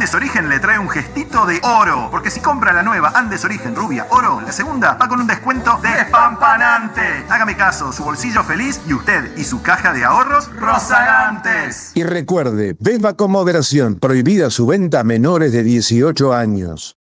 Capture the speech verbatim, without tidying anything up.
Andes Origen le trae un gestito de oro, porque si compra la nueva Andes Origen Rubia Oro, la segunda va con un descuento despampanante. Hágame caso, su bolsillo feliz y usted y su caja de ahorros rozagantes. Y recuerde, beba con moderación, prohibida su venta a menores de dieciocho años.